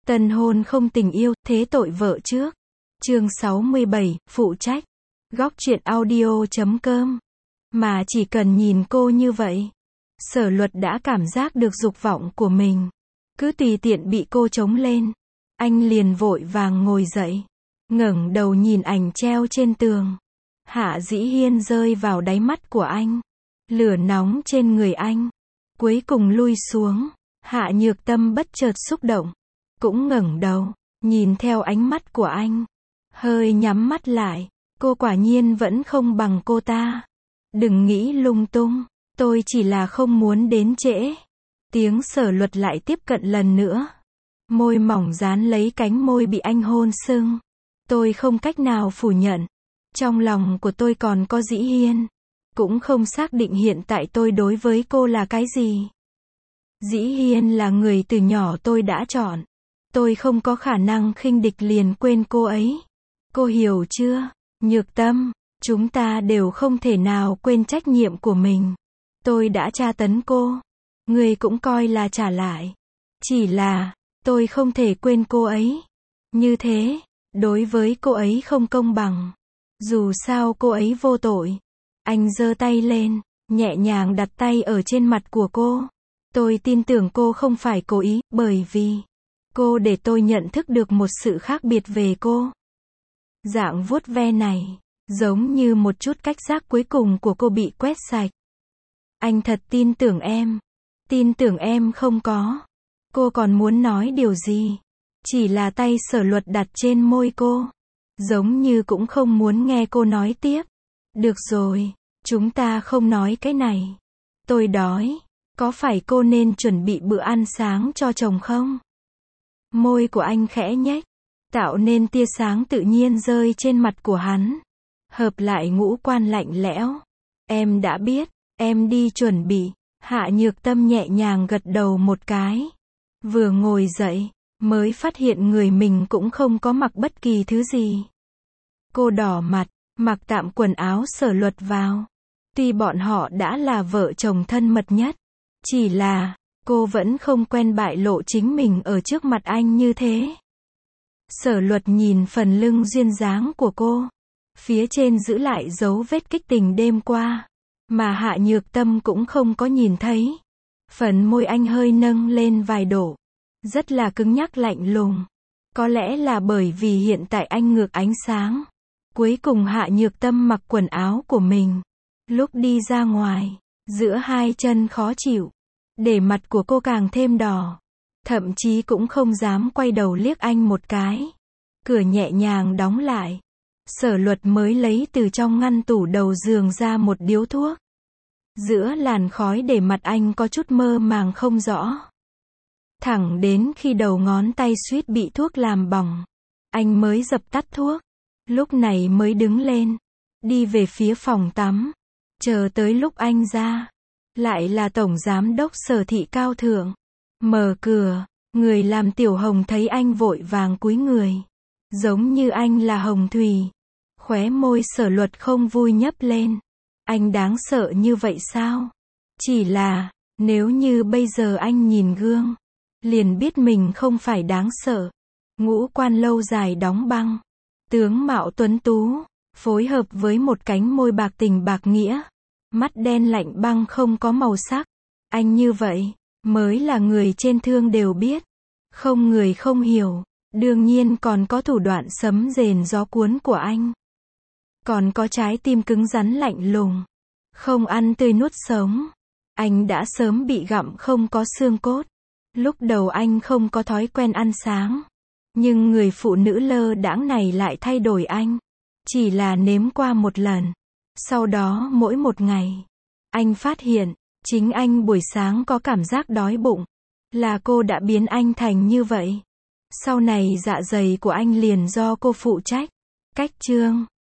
Tân hôn không tình yêu, thế tội vợ trước. Chương 67, phụ trách. Góc truyện audio.com. Mà chỉ cần nhìn cô như vậy, Sở Luật đã cảm giác được dục vọng của mình. Cứ tùy tiện bị cô chống lên, anh liền vội vàng ngồi dậy, ngẩng đầu nhìn ảnh treo trên tường. Hạ Dĩ Hiên rơi vào đáy mắt của anh. Lửa nóng trên người anh cuối cùng lui xuống. Hạ Nhược Tâm bất chợt xúc động, cũng ngẩng đầu, nhìn theo ánh mắt của anh, hơi nhắm mắt lại. Cô quả nhiên vẫn không bằng cô ta. Đừng nghĩ lung tung, tôi chỉ là không muốn đến trễ. Tiếng Sở Luật lại tiếp cận lần nữa. Môi mỏng dán lấy cánh môi bị anh hôn sưng. Tôi không cách nào phủ nhận. Trong lòng của tôi còn có Dĩ Hiên. Cũng không xác định hiện tại tôi đối với cô là cái gì. Dĩ Hiên là người từ nhỏ tôi đã chọn. Tôi không có khả năng khinh địch liền quên cô ấy. Cô hiểu chưa? Nhược Tâm, chúng ta đều không thể nào quên trách nhiệm của mình. Tôi đã tra tấn cô. Người cũng coi là trả lại. Chỉ là, tôi không thể quên cô ấy. Như thế, đối với cô ấy không công bằng. Dù sao cô ấy vô tội. Anh giơ tay lên, nhẹ nhàng đặt tay ở trên mặt của cô. Tôi tin tưởng cô không phải cố ý, bởi vì cô để tôi nhận thức được một sự khác biệt về cô. Dạng vuốt ve này, giống như một chút cách giác cuối cùng của cô bị quét sạch. Anh thật tin tưởng em. Tin tưởng em không có. Cô còn muốn nói điều gì? Chỉ là tay Sở Luật đặt trên môi cô. Giống như cũng không muốn nghe cô nói tiếp. Được rồi, chúng ta không nói cái này. Tôi đói. Có phải cô nên chuẩn bị bữa ăn sáng cho chồng không? Môi của anh khẽ nhếch, tạo nên tia sáng tự nhiên rơi trên mặt của hắn. Hợp lại ngũ quan lạnh lẽo. Em đã biết, em đi chuẩn bị. Hạ Nhược Tâm nhẹ nhàng gật đầu một cái. Vừa ngồi dậy, mới phát hiện người mình cũng không có mặc bất kỳ thứ gì. Cô đỏ mặt, mặc tạm quần áo Sở Luật vào. Tuy bọn họ đã là vợ chồng thân mật nhất, chỉ là, cô vẫn không quen bại lộ chính mình ở trước mặt anh như thế. Sở Luật nhìn phần lưng duyên dáng của cô. Phía trên giữ lại dấu vết kích tình đêm qua. Mà Hạ Nhược Tâm cũng không có nhìn thấy. Phần môi anh hơi nâng lên vài độ. Rất là cứng nhắc lạnh lùng. Có lẽ là bởi vì hiện tại anh ngược ánh sáng. Cuối cùng Hạ Nhược Tâm mặc quần áo của mình. Lúc đi ra ngoài, giữa hai chân khó chịu. Để mặt của cô càng thêm đỏ. Thậm chí cũng không dám quay đầu liếc anh một cái. Cửa nhẹ nhàng đóng lại. Sở Luật mới lấy từ trong ngăn tủ đầu giường ra một điếu thuốc. Giữa làn khói để mặt anh có chút mơ màng không rõ. Thẳng đến khi đầu ngón tay suýt bị thuốc làm bỏng, anh mới dập tắt thuốc. Lúc này mới đứng lên, đi về phía phòng tắm. Chờ tới lúc anh ra, lại là Tổng Giám đốc Sở Thị Cao Thượng. Mở cửa, người làm Tiểu Hồng thấy anh vội vàng cúi người. Giống như anh là hồng thủy. Khóe môi Sở Luật không vui nhấp lên. Anh đáng sợ như vậy sao? Chỉ là, nếu như bây giờ anh nhìn gương, liền biết mình không phải đáng sợ. Ngũ quan lâu dài đóng băng. Tướng mạo tuấn tú, phối hợp với một cánh môi bạc tình bạc nghĩa. Mắt đen lạnh băng không có màu sắc. Anh như vậy, mới là người trên thương đều biết. Không người không hiểu. Đương nhiên còn có thủ đoạn sấm rền gió cuốn của anh. Còn có trái tim cứng rắn lạnh lùng. Không ăn tươi nuốt sống. Anh đã sớm bị gặm không có xương cốt. Lúc đầu anh không có thói quen ăn sáng. Nhưng người phụ nữ lơ đãng này lại thay đổi anh. Chỉ là nếm qua một lần. Sau đó mỗi một ngày, anh phát hiện, chính anh buổi sáng có cảm giác đói bụng. Là cô đã biến anh thành như vậy. Sau này dạ dày của anh liền do cô phụ trách. Cách chương